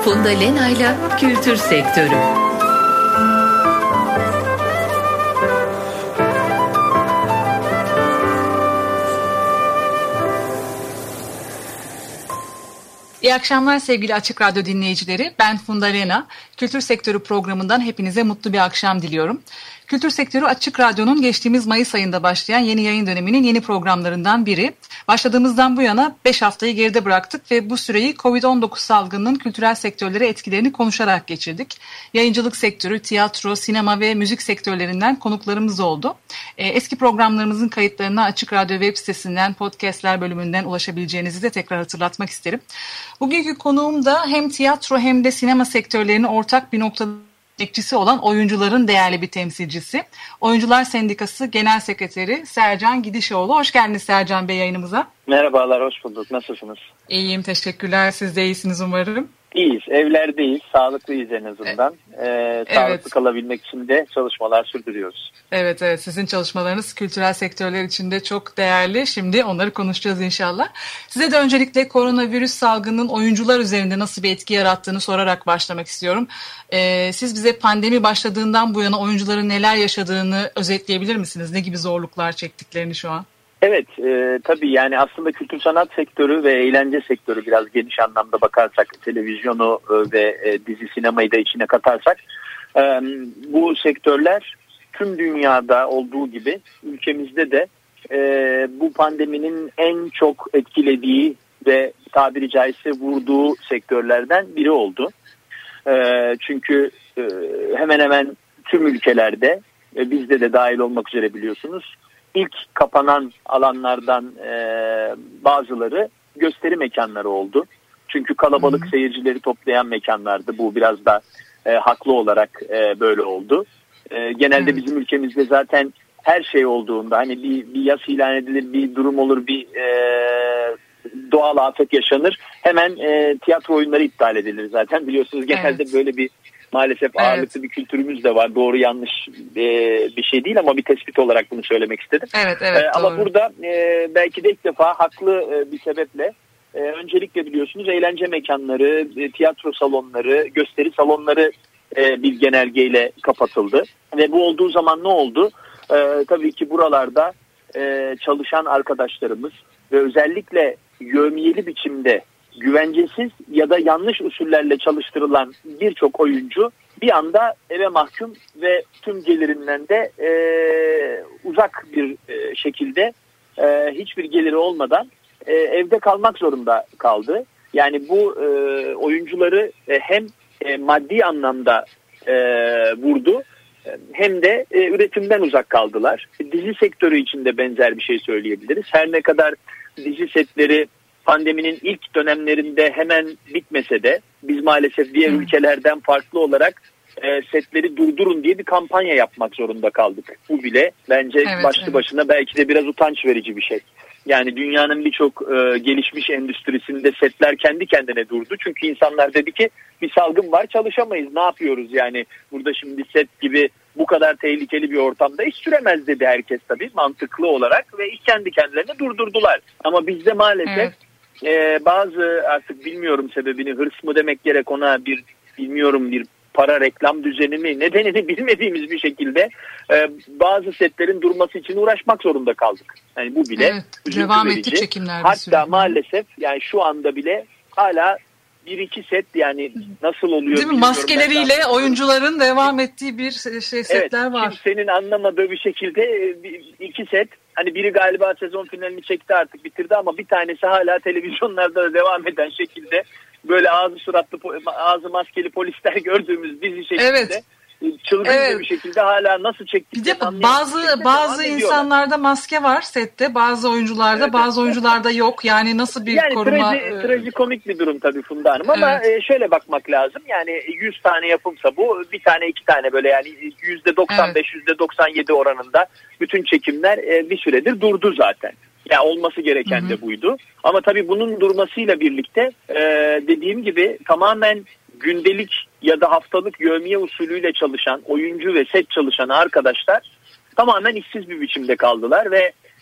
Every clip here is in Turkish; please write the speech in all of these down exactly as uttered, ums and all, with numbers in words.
Funda Lena'yla Kültür Sektörü. İyi akşamlar sevgili Açık Radyo dinleyicileri. Ben Funda Lena. Kültür Sektörü programından hepinize mutlu bir akşam diliyorum. Kültür Sektörü Açık Radyo'nun geçtiğimiz Mayıs ayında başlayan yeni yayın döneminin yeni programlarından biri. Başladığımızdan bu yana beş haftayı geride bıraktık ve bu süreyi kovid on dokuz salgınının kültürel sektörlere etkilerini konuşarak geçirdik. Yayıncılık sektörü, tiyatro, sinema ve müzik sektörlerinden konuklarımız oldu. Eski programlarımızın kayıtlarına Açık Radyo web sitesinden, podcastler bölümünden ulaşabileceğinizi de tekrar hatırlatmak isterim. Bugünkü konuğum da hem tiyatro hem de sinema sektörlerinin ortak bir noktada bekçisi olan oyuncuların değerli bir temsilcisi. Oyuncular Sendikası Genel Sekreteri Sercan Gidişoğlu. Hoş geldiniz Sercan Bey yayınımıza. Merhabalar, hoş bulduk. Nasılsınız? İyiyim, teşekkürler. Siz de iyisiniz umarım. İyiyiz, evlerdeyiz, sağlıklıyız en azından. Ee, evet. Sağlıklı kalabilmek için de çalışmalar sürdürüyoruz. Evet, evet. Sizin çalışmalarınız kültürel sektörler için de çok değerli. Şimdi onları konuşacağız inşallah. Size de öncelikle koronavirüs salgının oyuncular üzerinde nasıl bir etki yarattığını sorarak başlamak istiyorum. Ee, siz bize pandemi başladığından bu yana oyuncuların neler yaşadığını özetleyebilir misiniz? Ne gibi zorluklar çektiklerini şu an? Evet, e, tabii yani aslında kültür sanat sektörü ve eğlence sektörü biraz geniş anlamda bakarsak, televizyonu e, ve e, dizi sinemayı da içine katarsak, e, bu sektörler tüm dünyada olduğu gibi ülkemizde de e, bu pandeminin en çok etkilediği ve tabiri caizse vurduğu sektörlerden biri oldu. E, çünkü e, hemen hemen tüm ülkelerde, e, bizde de dahil olmak üzere biliyorsunuz, İlk kapanan alanlardan e, bazıları gösteri mekanları oldu. Çünkü kalabalık hmm. seyircileri toplayan mekanlardı. Bu biraz da e, haklı olarak e, böyle oldu. E, genelde hmm. bizim ülkemizde zaten her şey olduğunda, hani bir, bir yas ilan edilir, bir durum olur, bir e, doğal afet yaşanır, hemen e, tiyatro oyunları iptal edilir zaten. Biliyorsunuz genelde evet. böyle bir maalesef evet. ağırlıklı bir kültürümüz de var. Doğru yanlış e, bir şey değil ama bir tespit olarak bunu söylemek istedim. Evet, evet, e, ama burada e, belki de ilk defa haklı e, bir sebeple e, öncelikle biliyorsunuz eğlence mekanları, e, tiyatro salonları, gösteri salonları e, bir genelgeyle kapatıldı. Ve bu olduğu zaman ne oldu? E, tabii ki buralarda e, çalışan arkadaşlarımız ve özellikle yevmiyeli biçimde güvencesiz ya da yanlış usullerle çalıştırılan birçok oyuncu bir anda eve mahkum ve tüm gelirinden de e, uzak bir e, şekilde e, hiçbir geliri olmadan e, evde kalmak zorunda kaldı. Yani bu e, oyuncuları e, hem e, maddi anlamda e, vurdu e, hem de e, üretimden uzak kaldılar. Dizi sektörü için de benzer bir şey söyleyebiliriz. Her ne kadar dizi setleri pandeminin ilk dönemlerinde hemen bitmese de biz maalesef diğer hmm. ülkelerden farklı olarak e, setleri durdurun diye bir kampanya yapmak zorunda kaldık. Bu bile bence evet, başlı evet. başına belki de biraz utanç verici bir şey. Yani dünyanın birçok e, gelişmiş endüstrisinde setler kendi kendine durdu. Çünkü insanlar dedi ki bir salgın var, çalışamayız, ne yapıyoruz yani burada şimdi set gibi bu kadar tehlikeli bir ortamda iş süremez dedi herkes tabii mantıklı olarak ve ilk kendi kendilerini durdurdular. Ama bizde maalesef evet. Ee, bazı artık bilmiyorum sebebini, hırs mı demek gerek ona, bir bilmiyorum bir para reklam düzeni mi, nedenini bilmediğimiz bir şekilde e, bazı setlerin durması için uğraşmak zorunda kaldık. Yani bu bile evet, üzüntü devam verici. Etti çekimler Hatta sürekli. Maalesef yani şu anda bile hala bir iki set yani nasıl oluyor değil mi? Maskeleriyle oyuncuların devam ettiği bir şey setler evet, var. Kimsenin anlamadığı bir şekilde bir, iki set. Hani biri galiba sezon finalini çekti artık bitirdi ama bir tanesi hala televizyonlarda da devam eden şekilde böyle ağzı suratlı, ağzı maskeli polisler gördüğümüz dizi şeklinde evet. çılgınca evet. bir şekilde hala nasıl çektiklerini anlayamıyorum. Bazı bazı insanlarda maske var sette, bazı oyuncularda, evet. bazı oyuncularda yok. Yani nasıl bir yani koruma? Yani trajikomik bir durum tabii Funda Hanım ama evet. şöyle bakmak lazım. Yani yüz tane yapımsa bu, bir tane iki tane böyle yani yüzde doksan beş, yüzde doksan yedi oranında bütün çekimler bir süredir durdu zaten. Ya yani olması gereken hı hı. de buydu. Ama tabii bunun durmasıyla birlikte e, dediğim gibi tamamen gündelik ya da haftalık yevmiye usulüyle çalışan oyuncu ve set çalışan arkadaşlar tamamen işsiz bir biçimde kaldılar ve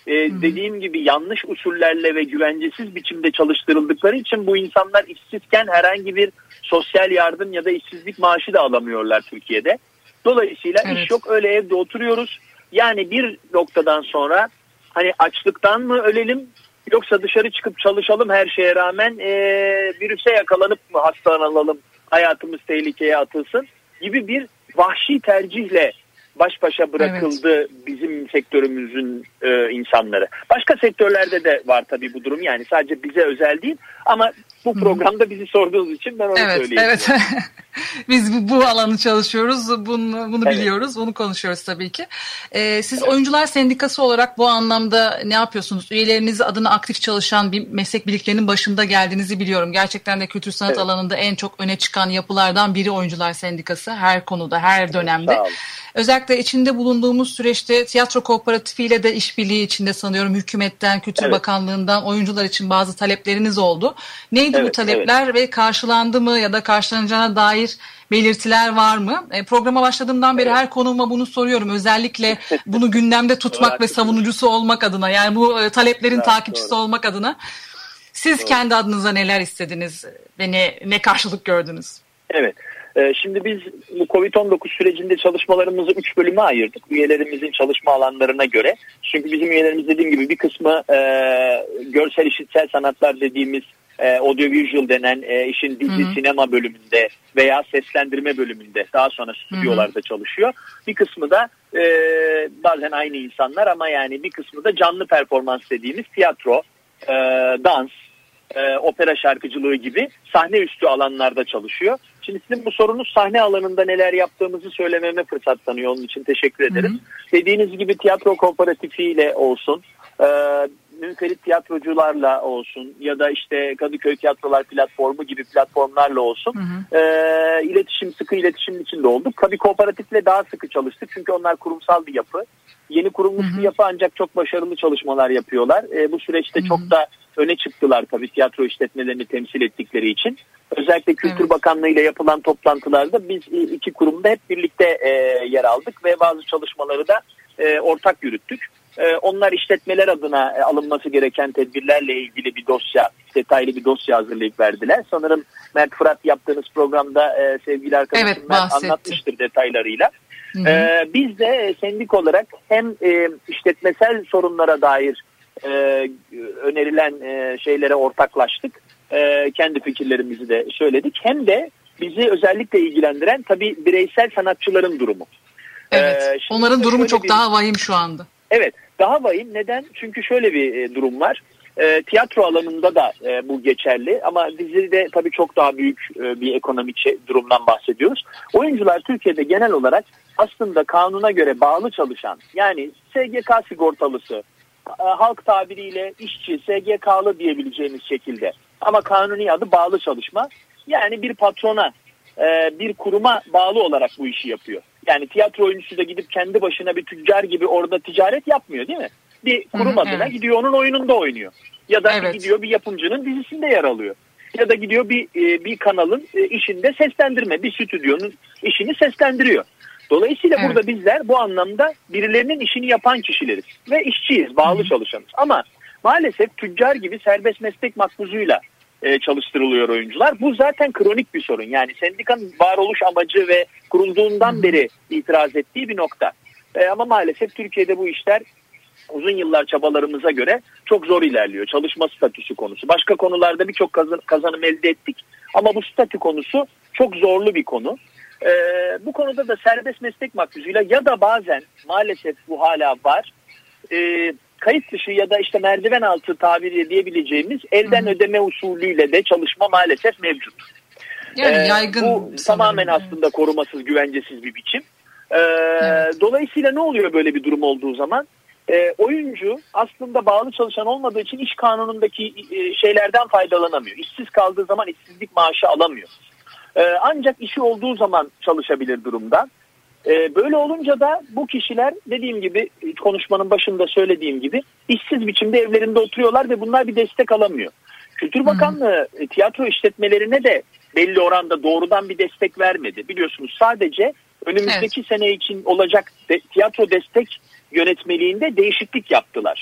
e, dediğim gibi yanlış usullerle ve güvencesiz biçimde çalıştırıldıkları için bu insanlar işsizken herhangi bir sosyal yardım ya da işsizlik maaşı da alamıyorlar Türkiye'de. Dolayısıyla evet. iş yok, öyle evde oturuyoruz. Yani bir noktadan sonra hani açlıktan mı ölelim yoksa dışarı çıkıp çalışalım her şeye rağmen e, virüse yakalanıp mı hastalanalım, hayatımız tehlikeye atılsın gibi bir vahşi tercihle baş başa bırakıldı evet. bizim sektörümüzün e, insanları. Başka sektörlerde de var tabii bu durum, yani sadece bize özel değil ama bu programda bizi sorduğunuz için ben onu evet, söyleyeyim. Evet, biz bu, bu alanı çalışıyoruz, bunu, bunu evet. biliyoruz, bunu konuşuyoruz tabii ki. Ee, siz evet. Oyuncular Sendikası olarak bu anlamda ne yapıyorsunuz? Üyeleriniz adına aktif çalışan bir meslek birliklerinin başında geldiğinizi biliyorum. Gerçekten de kültür sanat evet. alanında en çok öne çıkan yapılardan biri Oyuncular Sendikası, her konuda, her dönemde. Evet, özellikle içinde bulunduğumuz süreçte tiyatro kooperatifiyle de işbirliği içinde sanıyorum hükümetten, Kültür evet. Bakanlığı'ndan oyuncular için bazı talepleriniz oldu. Neydi evet, bu talepler evet. ve karşılandı mı ya da karşılanacağına dair belirtiler var mı? E, programa başladığımdan beri evet. her konuğuma bunu soruyorum. Özellikle bunu gündemde tutmak ve savunucusu olmak adına, yani bu e, taleplerin evet, takipçisi doğru. olmak adına. Siz doğru. kendi adınıza neler istediniz ve ne, ne karşılık gördünüz? Evet. Şimdi biz bu kovid on dokuz sürecinde çalışmalarımızı üç bölüme ayırdık. Üyelerimizin çalışma alanlarına göre. Çünkü bizim üyelerimiz dediğim gibi bir kısmı e, görsel işitsel sanatlar dediğimiz e, audiovisual denen e, işin dizi Hı-hı. sinema bölümünde veya seslendirme bölümünde daha sonra stüdyolarda Hı-hı. çalışıyor. Bir kısmı da e, bazen aynı insanlar ama yani bir kısmı da canlı performans dediğimiz tiyatro, e, dans, e, opera şarkıcılığı gibi sahne üstü alanlarda çalışıyor. Şimdi sizin bu sorunuz sahne alanında neler yaptığımızı söylememe fırsat tanıyor. Onun için teşekkür ederim. Hı hı. Dediğiniz gibi tiyatro kooperatifiyle olsun, e, münferit tiyatrocularla olsun ya da işte Kadıköy Tiyatrolar Platformu gibi platformlarla olsun hı hı. E, iletişim, sıkı iletişim içinde olduk. Tabii kooperatifle daha sıkı çalıştık çünkü onlar kurumsal bir yapı. Yeni kurulmuş hı hı. bir yapı ancak çok başarılı çalışmalar yapıyorlar. E, bu süreçte hı hı. çok da öne çıktılar tabii tiyatro işletmelerini temsil ettikleri için. Özellikle Kültür evet. Bakanlığı ile yapılan toplantılarda biz iki kurumda hep birlikte e, yer aldık ve bazı çalışmaları da e, ortak yürüttük. E, onlar işletmeler adına e, alınması gereken tedbirlerle ilgili bir dosya, detaylı bir dosya hazırlayıp verdiler. Sanırım Mert Fırat yaptığınız programda e, sevgili arkadaşım evet, Mert anlatmıştır detaylarıyla. Hı hı. E, biz de e, sendik olarak hem e, işletmesel sorunlara dair e, önerilen e, şeylere ortaklaştık. E, kendi fikirlerimizi de söyledik. Hem de bizi özellikle ilgilendiren tabii bireysel sanatçıların durumu. Evet. E, onların durumu çok bir, daha vahim şu anda. Evet. Daha vahim. Neden? Çünkü şöyle bir e, durum var. E, tiyatro alanında da e, bu geçerli ama dizide tabii çok daha büyük e, bir ekonomik şey, durumdan bahsediyoruz. Oyuncular Türkiye'de genel olarak aslında kanuna göre bağlı çalışan, yani S G K sigortalısı, e, halk tabiriyle işçi, S G K'lı diyebileceğimiz şekilde. Ama kanuni adı bağlı çalışma. Yani bir patrona, bir kuruma bağlı olarak bu işi yapıyor. Yani tiyatro oyuncusu da gidip kendi başına bir tüccar gibi orada ticaret yapmıyor değil mi? Bir kurum Hı, adına evet. gidiyor onun oyununda oynuyor. Ya da evet. gidiyor bir yapımcının dizisinde yer alıyor. Ya da gidiyor bir bir kanalın işinde seslendirme, bir stüdyonun işini seslendiriyor. Dolayısıyla evet. burada bizler bu anlamda birilerinin işini yapan kişileriz. Ve işçiyiz, bağlı Hı. çalışanız. Ama maalesef tüccar gibi serbest meslek makbuzuyla e, çalıştırılıyor oyuncular. Bu zaten kronik bir sorun. Yani sendikanın varoluş amacı ve kurulduğundan beri itiraz ettiği bir nokta. E, ama maalesef Türkiye'de bu işler uzun yıllar çabalarımıza göre çok zor ilerliyor. Çalışma statüsü konusu. Başka konularda birçok kazan, kazanım elde ettik. Ama bu statü konusu çok zorlu bir konu. E, bu konuda da serbest meslek makbuzuyla ya da bazen maalesef bu hala var. E, kayıt dışı ya da işte merdiven altı tabiri diyebileceğimiz elden Hı-hı. ödeme usulüyle de çalışma maalesef mevcut. Yani ee, yaygın bu tamamen evet. aslında korumasız, güvencesiz bir biçim. Ee, evet. Dolayısıyla ne oluyor böyle bir durum olduğu zaman? Ee, oyuncu aslında bağlı çalışan olmadığı için iş kanunundaki e, şeylerden faydalanamıyor. İşsiz kaldığı zaman işsizlik maaşı alamıyor. Ee, ancak işi olduğu zaman çalışabilir durumda. Böyle olunca da bu kişiler dediğim gibi konuşmanın başında söylediğim gibi işsiz biçimde evlerinde oturuyorlar ve bunlar bir destek alamıyor. Kültür Bakanlığı hmm. tiyatro işletmelerine de belli oranda doğrudan bir destek vermedi. Biliyorsunuz sadece önümüzdeki evet. sene için olacak de, tiyatro destek yönetmeliğinde değişiklik yaptılar.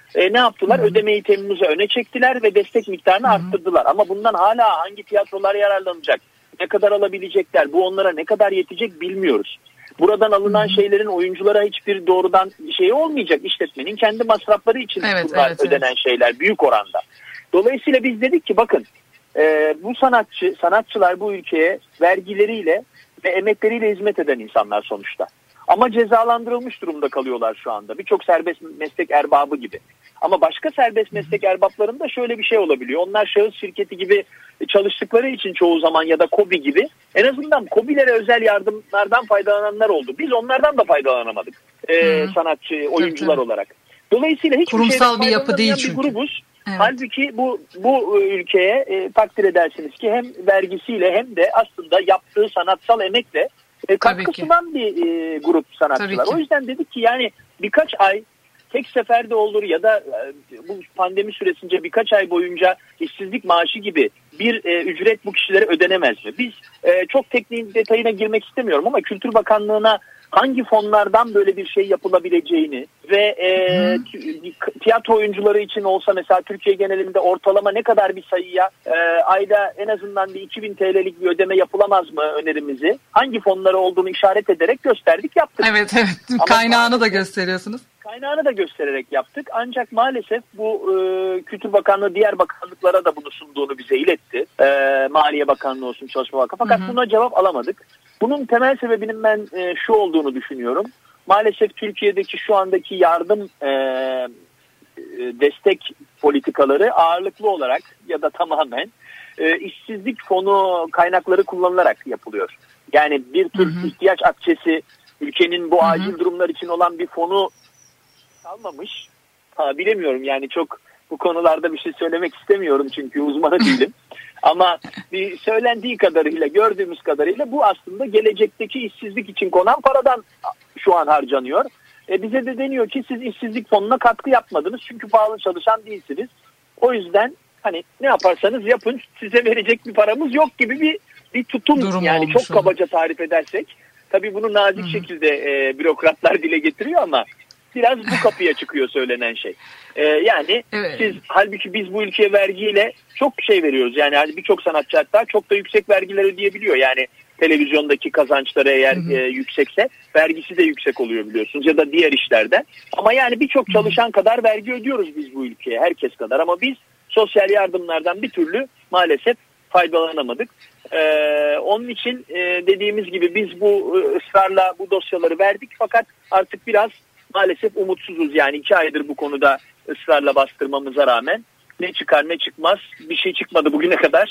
e, ne yaptılar? Hı. Ödemeyi Temmuz'a öne çektiler ve destek miktarını Hı. arttırdılar. Ama bundan hala hangi tiyatrolar yararlanacak? Ne kadar alabilecekler? Bu onlara ne kadar yetecek bilmiyoruz. Buradan alınan Hı. şeylerin oyunculara hiçbir doğrudan şeyi olmayacak. İşletmenin kendi masrafları için evet, bunlar evet, ödenen evet. şeyler büyük oranda. Dolayısıyla biz dedik ki bakın e, bu sanatçı, sanatçılar bu ülkeye vergileriyle ve emekleriyle hizmet eden insanlar sonuçta. Ama cezalandırılmış durumda kalıyorlar şu anda. Birçok serbest meslek erbabı gibi. Ama başka serbest meslek erbaplarında şöyle bir şey olabiliyor. Onlar şahıs şirketi gibi çalıştıkları için çoğu zaman ya da KOBİ gibi en azından KOBİ'lere özel yardımlardan faydalananlar oldu. Biz onlardan da faydalanamadık ee, sanatçı, oyuncular evet, olarak. Dolayısıyla hiçbir kurumsal bir yapı değil bir çünkü. grubuz. Evet. Halbuki bu bu ülkeye e, takdir edersiniz ki hem vergisiyle hem de aslında yaptığı sanatsal emekle e, katkı sunan bir e, grup sanatçılar. O yüzden dedik ki yani birkaç ay tek seferde olur ya da e, bu pandemi süresince birkaç ay boyunca işsizlik maaşı gibi bir e, ücret bu kişilere ödenemez mi? Biz e, çok teknik detayına girmek istemiyorum ama Kültür Bakanlığı'na hangi fonlardan böyle bir şey yapılabileceğini ve e, tiyatro oyuncuları için olsa mesela Türkiye genelinde ortalama ne kadar bir sayıya e, ayda en azından bir iki bin T L'lik bir ödeme yapılamaz mı önerimizi hangi fonları olduğunu işaret ederek gösterdik, yaptık. Evet evet Ama kaynağını da gösteriyorsunuz. Kaynağını da göstererek yaptık ancak maalesef bu e, Kültür Bakanlığı diğer bakanlıklara da bunu sunduğunu bize iletti. E, Maliye Bakanlığı olsun, Çalışma Bakanlığı, fakat hı hı. buna cevap alamadık. Bunun temel sebebinin ben e, şu olduğunu düşünüyorum. Maalesef Türkiye'deki şu andaki yardım e, destek politikaları ağırlıklı olarak ya da tamamen e, işsizlik fonu kaynakları kullanılarak yapılıyor. Yani bir tür hı hı. ihtiyaç akçesi, ülkenin bu hı hı. acil durumlar için olan bir fonu kalmamış. Ha, bilemiyorum yani çok bu konularda bir şey söylemek istemiyorum çünkü uzmanı değilim. Ama bir söylendiği kadarıyla, gördüğümüz kadarıyla bu aslında gelecekteki işsizlik için konan paradan şu an harcanıyor. E bize de deniyor ki siz işsizlik fonuna katkı yapmadınız çünkü pahalı çalışan değilsiniz. O yüzden hani ne yaparsanız yapın size verecek bir paramız yok gibi bir bir tutum Durum yani çok kabaca tarif edersek. Tabii bunu nazik Hı-hı. şekilde e, bürokratlar dile getiriyor ama biraz bu kapıya çıkıyor söylenen şey. Ee, yani evet. siz halbuki biz bu ülkeye vergiyle çok şey veriyoruz. Yani hani birçok sanatçı hatta çok da yüksek vergiler ödeyebiliyor. Yani televizyondaki kazançları eğer hı hı. E, yüksekse vergisi de yüksek oluyor biliyorsunuz ya da diğer işlerden. Ama yani birçok çalışan kadar vergi ödüyoruz biz bu ülkeye, herkes kadar. Ama biz sosyal yardımlardan bir türlü maalesef faydalanamadık. Ee, onun için e, dediğimiz gibi biz bu ısrarla bu dosyaları verdik fakat artık biraz maalesef umutsuzuz. Yani iki aydır bu konuda ısrarla bastırmamıza rağmen ne çıkar ne çıkmaz bir şey çıkmadı bugüne kadar.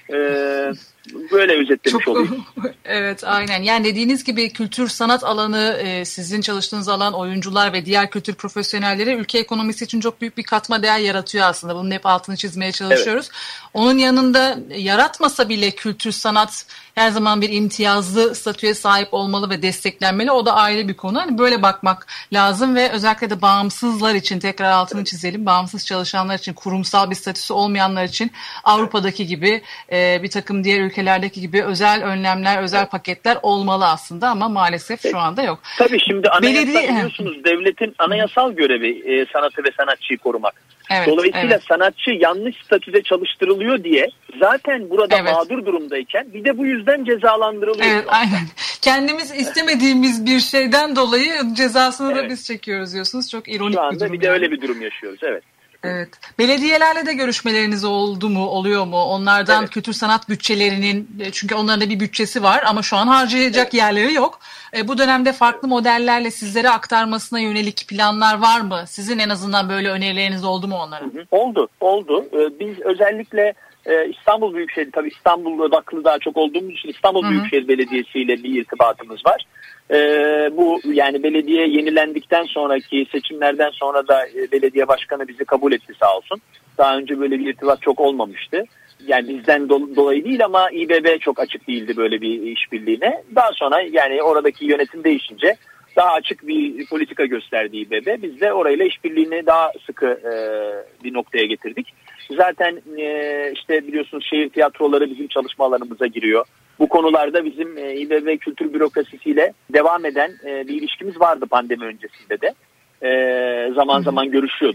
Ee, böyle özetlemiş Çok, olayım. Evet aynen yani dediğiniz gibi kültür sanat alanı e, sizin çalıştığınız alan oyuncular ve diğer kültür profesyonelleri ülke ekonomisi için çok büyük bir katma değer yaratıyor aslında. Bunun hep altını çizmeye çalışıyoruz. Evet. Onun yanında yaratmasa bile kültür sanat her zaman bir imtiyazlı statüye sahip olmalı ve desteklenmeli. O da ayrı bir konu. Hani böyle bakmak lazım ve özellikle de bağımsızlar için tekrar altını çizelim. Bağımsız çalışanlar için, kurumsal bir statüsü olmayanlar için Avrupa'daki gibi e, bir takım diğer ülkelerdeki gibi özel önlemler, özel paketler olmalı aslında ama maalesef şu anda yok. Tabii şimdi anayasa Belediye... biliyorsunuz devletin anayasal görevi e, sanatı ve sanatçıyı korumak. Evet, Dolayısıyla evet. sanatçı yanlış statüde çalıştırılıyor diye zaten burada evet. mağdur durumdayken bir de bu yüzden cezalandırılıyor. Evet, aynen. Kendimiz istemediğimiz bir şeyden dolayı cezasını evet. da biz çekiyoruz diyorsunuz. Çok ironik Şu anda bir durum. bir de yani. öyle bir durum yaşıyoruz. Evet. Evet. Belediyelerle de görüşmeleriniz oldu mu, oluyor mu? Onlardan evet. kültür sanat bütçelerinin, çünkü onların da bir bütçesi var ama şu an harcayacak evet. yerleri yok. E, bu dönemde farklı modellerle sizlere aktarmasına yönelik planlar var mı? Sizin en azından böyle önerileriniz oldu mu onlara? Hı hı. Oldu, oldu. Ee, biz özellikle e, İstanbul Büyükşehir, tabii İstanbul odaklı daha çok olduğumuz için İstanbul hı hı. Büyükşehir Belediyesi ile bir irtibatımız var. Ee, bu yani belediye yenilendikten sonraki seçimlerden sonra da e, belediye başkanı bizi kabul etti sağ olsun. Daha önce böyle bir irtibat çok olmamıştı. Yani bizden do- dolayı değil ama İBB çok açık değildi böyle bir işbirliğine. Daha sonra yani oradaki yönetim değişince daha açık bir politika gösterdi İBB. Biz de orayla işbirliğini daha sıkı e, bir noktaya getirdik. Zaten e, işte biliyorsunuz şehir tiyatroları bizim çalışma alanımıza giriyor. Bu konularda bizim e, İBB kültür bürokrasisiyle devam eden e, bir ilişkimiz vardı pandemi öncesinde de. E, zaman zaman görüşüyorduk.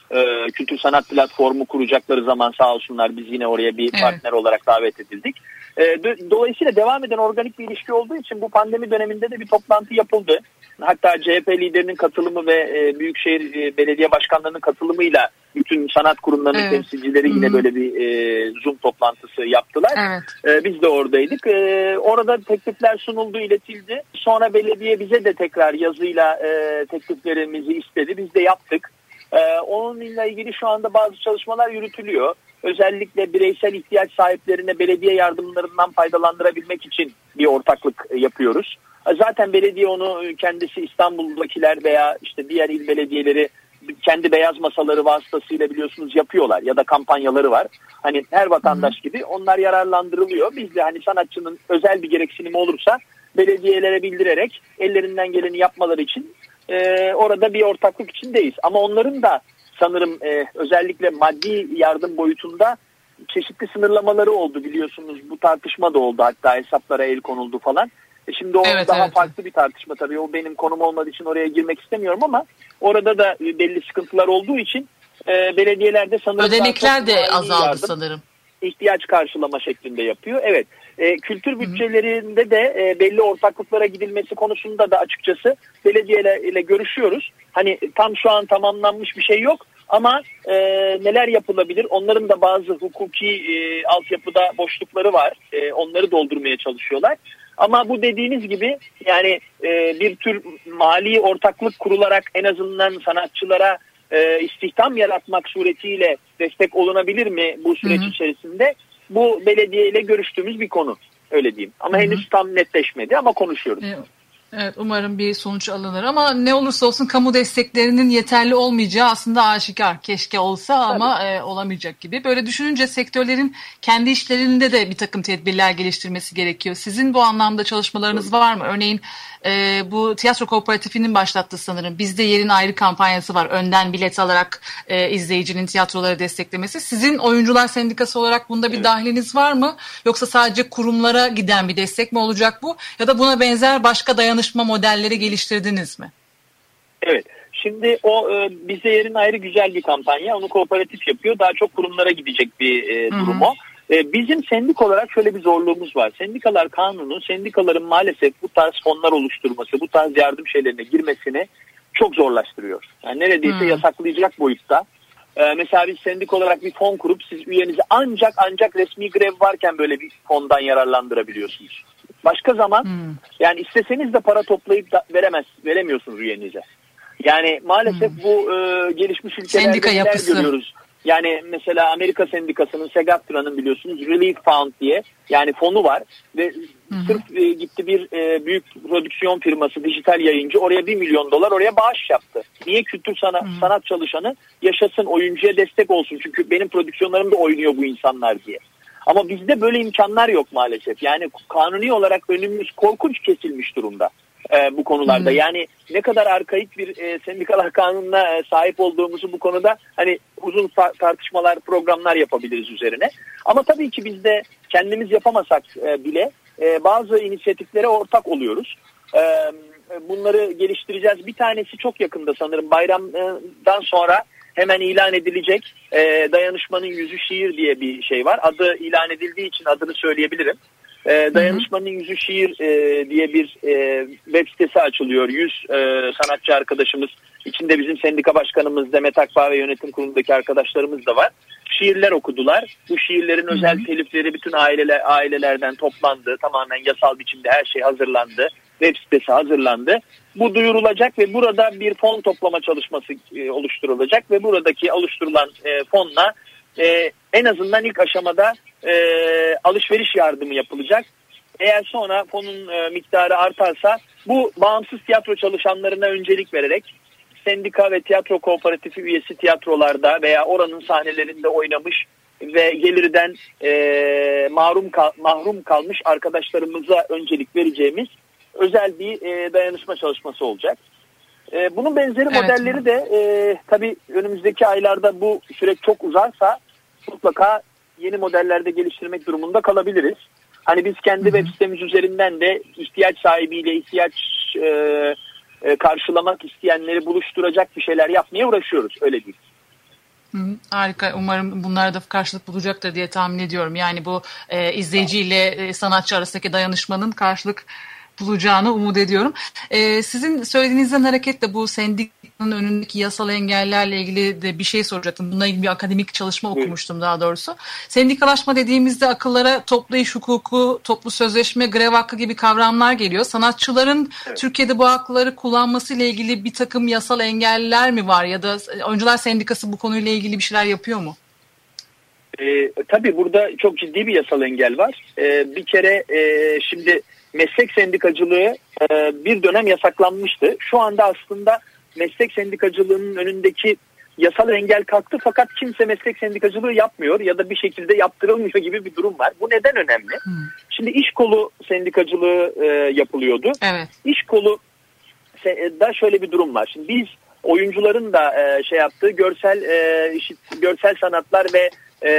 e, kültür sanat platformu kuracakları zaman sağ olsunlar biz yine oraya bir evet. partner olarak davet edildik. E, do- dolayısıyla devam eden organik bir ilişki olduğu için bu pandemi döneminde de bir toplantı yapıldı. Hatta C H P liderinin katılımı ve e, Büyükşehir e, Belediye Başkanlarının katılımıyla bütün sanat kurumlarının evet. temsilcileri yine Hı-hı. böyle bir e, Zoom toplantısı yaptılar. Evet. E, biz de oradaydık. E, orada teklifler sunuldu, iletildi. Sonra belediye bize de tekrar yazıyla e, tekliflerimizi istedi. Biz de yaptık. E, onunla ilgili şu anda bazı çalışmalar yürütülüyor. Özellikle bireysel ihtiyaç sahiplerine belediye yardımlarından faydalandırabilmek için bir ortaklık yapıyoruz. Zaten belediye onu kendisi İstanbul'dakiler veya işte diğer il belediyeleri kendi beyaz masaları vasıtasıyla biliyorsunuz yapıyorlar ya da kampanyaları var. Hani her vatandaş Hı-hı. gibi onlar yararlandırılıyor. Biz de hani sanatçının özel bir gereksinimi olursa belediyelere bildirerek ellerinden geleni yapmaları için e, orada bir ortaklık içindeyiz. Ama onların da sanırım e, özellikle maddi yardım boyutunda çeşitli sınırlamaları oldu biliyorsunuz. Bu tartışma da oldu, hatta hesaplara el konuldu falan. E şimdi o evet, daha evet. farklı bir tartışma tabii. O benim konum olmadığı için oraya girmek istemiyorum ama orada da belli sıkıntılar olduğu için e, belediyelerde sanırım ödenekler de azaldı yardım, sanırım. İhtiyaç karşılama şeklinde yapıyor. Evet. E, kültür bütçelerinde de e, belli ortaklıklara gidilmesi konusunda da açıkçası belediyeyle görüşüyoruz. Hani tam şu an tamamlanmış bir şey yok ama e, neler yapılabilir? Onların da bazı hukuki e, altyapıda boşlukları var. E, onları doldurmaya çalışıyorlar. Ama bu dediğiniz gibi yani e, bir tür mali ortaklık kurularak en azından sanatçılara e, istihdam yaratmak suretiyle destek olunabilir mi bu süreç Hı-hı. içerisinde? Bu belediye ile görüştüğümüz bir konu, öyle diyeyim. Ama Hı-hı. henüz tam netleşmedi ama konuşuyoruz. Evet. Evet, umarım bir sonuç alınır ama ne olursa olsun kamu desteklerinin yeterli olmayacağı aslında aşikar. Keşke olsa ama e, olamayacak gibi. Böyle düşününce sektörlerin kendi işlerinde de bir takım tedbirler geliştirmesi gerekiyor. Sizin bu anlamda çalışmalarınız var mı? Örneğin e, bu tiyatro kooperatifinin başlattığı sanırım Bizde Yerin Ayrı kampanyası var. Önden bilet alarak e, izleyicinin tiyatroları desteklemesi. Sizin oyuncular sendikası olarak bunda bir evet. dahiliniz var mı? Yoksa sadece kurumlara giden bir destek mi olacak bu? Ya da buna benzer başka dayanışma modelleri geliştirdiniz mi? Evet. Şimdi o e, Bizde Yerin Ayrı güzel bir kampanya. Onu kooperatif yapıyor. Daha çok kurumlara gidecek bir e, durum o. E, bizim sendik olarak şöyle bir zorluğumuz var. Sendikalar kanunu, sendikaların maalesef bu tarz fonlar oluşturması, bu tarz yardım şeylerine girmesini çok zorlaştırıyor. Yani neredeyse hmm. yasaklayacak boyutta. E, mesela biz sendik olarak bir fon kurup siz üyenizi ancak ancak resmi grev varken böyle bir fondan yararlandırabiliyorsunuz. Başka zaman hmm. yani isteseniz de para toplayıp da veremez, veremiyorsunuz üyenize. Yani maalesef hmm. bu e, gelişmiş ülkelerde neler görüyoruz. Yani mesela Amerika Sendikası'nın, SAG-AFTRA'nın biliyorsunuz Relief Fund diye yani fonu var ve hı hı. sırf e, gitti bir e, büyük prodüksiyon firması, dijital yayıncı oraya bir milyon dolar oraya bağış yaptı. Niye? Kültür sanat, sanat çalışanı yaşasın, oyuncuya destek olsun çünkü benim prodüksiyonlarımda oynuyor bu insanlar diye. Ama bizde böyle imkanlar yok maalesef. Yani kanuni olarak önümüz korkunç kesilmiş durumda e, bu konularda. Hmm. Yani ne kadar arkaik bir e, sendikalar kanununa e, sahip olduğumuzu bu konuda hani uzun ta- tartışmalar, programlar yapabiliriz üzerine. Ama tabii ki biz de kendimiz yapamasak e, bile e, bazı inisiyatiflere ortak oluyoruz. E, bunları geliştireceğiz. Bir tanesi çok yakında sanırım bayramdan sonra hemen ilan edilecek e, Dayanışmanın Yüzü Şiir diye bir şey var. Adı ilan edildiği için adını söyleyebilirim. E, Dayanışmanın Yüzü Şiir e, diye bir e, web sitesi açılıyor. yüz e, sanatçı arkadaşımız, içinde bizim sendika başkanımız Demet Akbağ ve yönetim kurulundaki arkadaşlarımız da var. Şiirler okudular. Bu şiirlerin Hı-hı. özel telifleri bütün aileler, ailelerden toplandı. Tamamen yasal biçimde her şey hazırlandı. Web sitesi hazırlandı. Bu duyurulacak ve burada bir fon toplama çalışması e, oluşturulacak ve buradaki oluşturulan e, fonla e, en azından ilk aşamada e, alışveriş yardımı yapılacak. Eğer sonra fonun e, miktarı artarsa bu bağımsız tiyatro çalışanlarına öncelik vererek sendika ve tiyatro kooperatifi üyesi tiyatrolarda veya oranın sahnelerinde oynamış ve gelirden e, mahrum kal- mahrum kalmış arkadaşlarımıza öncelik vereceğimiz özel bir e, dayanışma çalışması olacak. E, bunun benzeri evet. modelleri de e, tabii önümüzdeki aylarda bu süreç çok uzarsa mutlaka yeni modellerde geliştirmek durumunda kalabiliriz. Hani biz kendi Hı-hı. web sitemiz üzerinden de ihtiyaç sahibiyle ihtiyaç e, e, karşılamak isteyenleri buluşturacak bir şeyler yapmaya uğraşıyoruz, öyle değil. Hı, harika. Umarım bunlar da karşılık bulacaktır diye tahmin ediyorum. Yani bu e, izleyiciyle e, sanatçı arasındaki dayanışmanın karşılık bulacağını umut ediyorum. Ee, sizin söylediğinizden hareketle bu sendikanın önündeki yasal engellerle ilgili de bir şey soracaktım. Bununla ilgili bir akademik çalışma okumuştum daha doğrusu. Sendikalaşma dediğimizde akıllara toplu iş hukuku, toplu sözleşme, grev hakkı gibi kavramlar geliyor. Sanatçıların evet. Türkiye'de bu hakları kullanmasıyla ilgili bir takım yasal engeller mi var? Ya da Oyuncular Sendikası bu konuyla ilgili bir şeyler yapıyor mu? E, tabii burada çok ciddi bir yasal engel var. E, bir kere e, şimdi meslek sendikacılığı e, bir dönem yasaklanmıştı. Şu anda aslında meslek sendikacılığının önündeki yasal engel kalktı fakat kimse meslek sendikacılığı yapmıyor ya da bir şekilde yaptırılmıyor gibi bir durum var. Bu neden önemli? Hmm. Şimdi iş kolu sendikacılığı e, yapılıyordu. Evet. İş kolu da şöyle bir durum var. Şimdi biz oyuncuların da e, şey yaptığı görsel e, işit, görsel sanatlar ve e,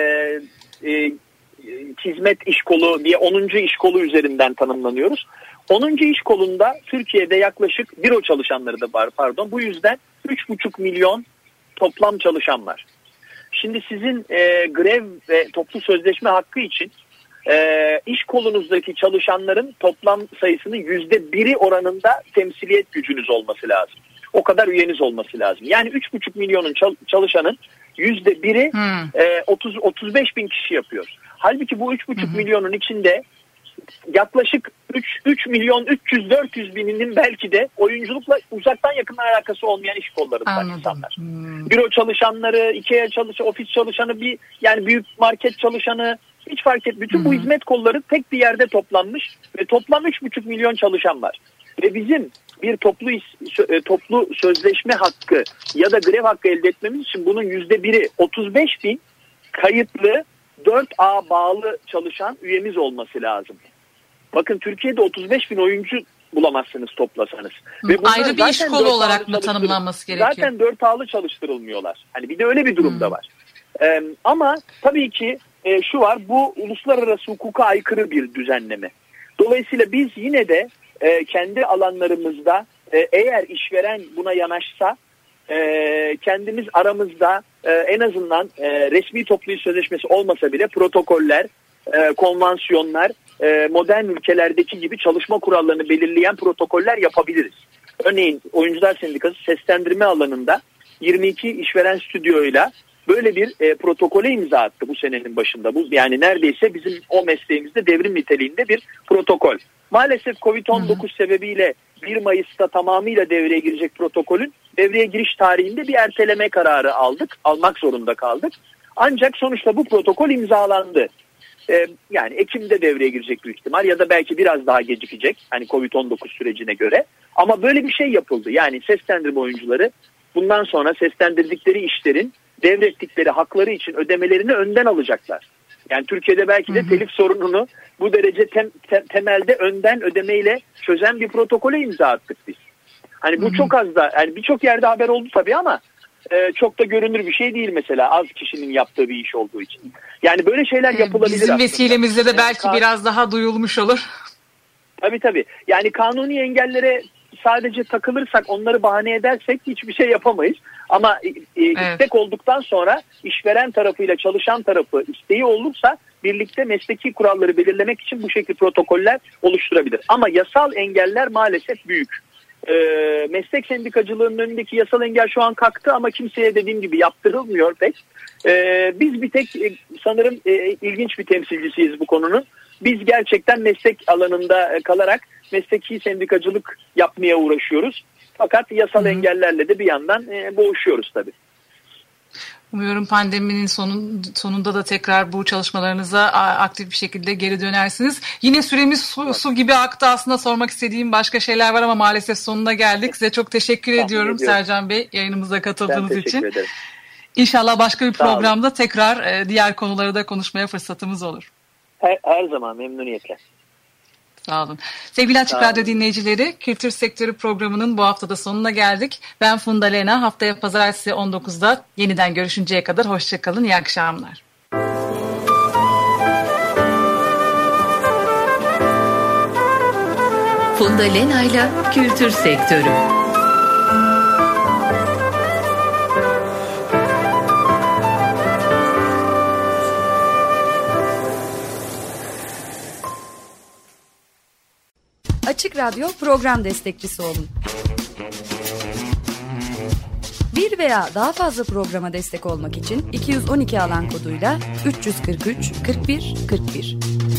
e, hizmet iş kolu diye onuncu iş kolu üzerinden tanımlanıyoruz. onuncu iş kolunda Türkiye'de yaklaşık büro çalışanları da var pardon. Bu yüzden üç buçuk milyon toplam çalışan var. Şimdi sizin e, grev ve toplu sözleşme hakkı için e, iş kolunuzdaki çalışanların toplam sayısının yüzde biri oranında temsiliyet gücünüz olması lazım. O kadar üyeniz olması lazım. Yani üç buçuk milyonun çalışanın yüzde biri hmm. e, otuz otuz beş bin kişi yapıyor. Halbuki bu üç buçuk milyonun içinde yaklaşık üç milyon üç yüz dört yüz bininin belki de oyunculukla uzaktan yakından alakası olmayan iş kollarından insanlar. Hmm. Büro çalışanları, IKEA çalışanı, ofis çalışanı, bir yani büyük market çalışanı hiç fark et. Bütün hmm. bu hizmet kolları tek bir yerde toplanmış ve toplam üç buçuk milyon çalışan var. Ve bizim bir toplu toplu sözleşme hakkı ya da grev hakkı elde etmemiz için bunun yüzde biri otuz beş bin kayıtlı dört A bağlı çalışan üyemiz olması lazım. Bakın Türkiye'de otuz beş bin oyuncu bulamazsınız toplasanız. Hı, Ve ayrı bir iş kolu olarak mı tanımlanması gerekiyor? Zaten dört A'lı çalıştırılmıyorlar. Hani bir de öyle bir durum da var. Ee, ama tabii ki e, şu var, bu uluslararası hukuka aykırı bir düzenleme. Dolayısıyla biz yine de e, kendi alanlarımızda e, eğer işveren buna yanaşsa e, kendimiz aramızda e, en azından e, resmi toplu iş sözleşmesi olmasa bile protokoller, e, konvansiyonlar, e, modern ülkelerdeki gibi çalışma kurallarını belirleyen protokoller yapabiliriz. Örneğin Oyuncular Sendikası seslendirme alanında yirmi iki işveren stüdyoyla böyle bir e, protokole imza attı bu senenin başında. Bu yani neredeyse bizim o mesleğimizde devrim niteliğinde bir protokol. Maalesef kovid on dokuz hmm. sebebiyle bir Mayıs'ta tamamıyla devreye girecek protokolün devreye giriş tarihinde bir erteleme kararı aldık. Almak zorunda kaldık. Ancak sonuçta bu protokol imzalandı. Ee, yani Ekim'de devreye girecek büyük ihtimal ya da belki biraz daha gecikecek. Hani kovid on dokuz sürecine göre. Ama böyle bir şey yapıldı. Yani seslendirme oyuncuları bundan sonra seslendirdikleri işlerin devrettikleri hakları için ödemelerini önden alacaklar. Yani Türkiye'de belki de telif sorununu bu derece tem, te, temelde önden ödemeyle çözen bir protokole imza attık biz. Hani bu Hı-hı. çok az da, yani birçok yerde haber oldu tabii ama e, çok da görünür bir şey değil mesela, az kişinin yaptığı bir iş olduğu için. Yani böyle şeyler yapılabilir. Bizim aslında. Vesilemizle de belki yani, biraz daha duyulmuş olur. Tabii tabii. Yani kanuni engellere sadece takılırsak, onları bahane edersek hiçbir şey yapamayız. Ama e, evet. istek olduktan sonra işveren tarafıyla çalışan tarafı isteği olursa birlikte mesleki kuralları belirlemek için bu şekilde protokoller oluşturabilir. Ama yasal engeller maalesef büyük. E, meslek sendikacılığının önündeki yasal engel şu an kalktı ama kimseye dediğim gibi yaptırılmıyor pek. E, biz bir tek e, sanırım e, ilginç bir temsilcisiyiz bu konunun. Biz gerçekten meslek alanında kalarak mesleki sendikacılık yapmaya uğraşıyoruz. Fakat yasal Hı-hı. engellerle de bir yandan e, boğuşuyoruz tabii. Umuyorum pandeminin sonun, sonunda da tekrar bu çalışmalarınıza aktif bir şekilde geri dönersiniz. Yine süremiz su, su gibi aktı. Aslında sormak istediğim başka şeyler var ama maalesef sonuna geldik. Size çok teşekkür Tahmin ediyorum ediyorum. Sercan Bey, yayınımıza katıldığınız ben için. Ederim. İnşallah başka bir programda tekrar diğer konuları da konuşmaya fırsatımız olur. Her, her zaman memnuniyetle. Sağ olun. Sevgili Açık Radyo dinleyicileri, Kültür Sektörü programının bu haftada sonuna geldik. Ben Funda Lena. Haftaya pazartesi on dokuzda yeniden görüşünceye kadar hoşça kalın. İyi akşamlar. Funda Lena ile Kültür Sektörü. Açık Radyo program destekçisi olun. Bir veya daha fazla programa destek olmak için iki yüz on iki alan koduyla üç yüz kırk üç kırk bir kırk bir.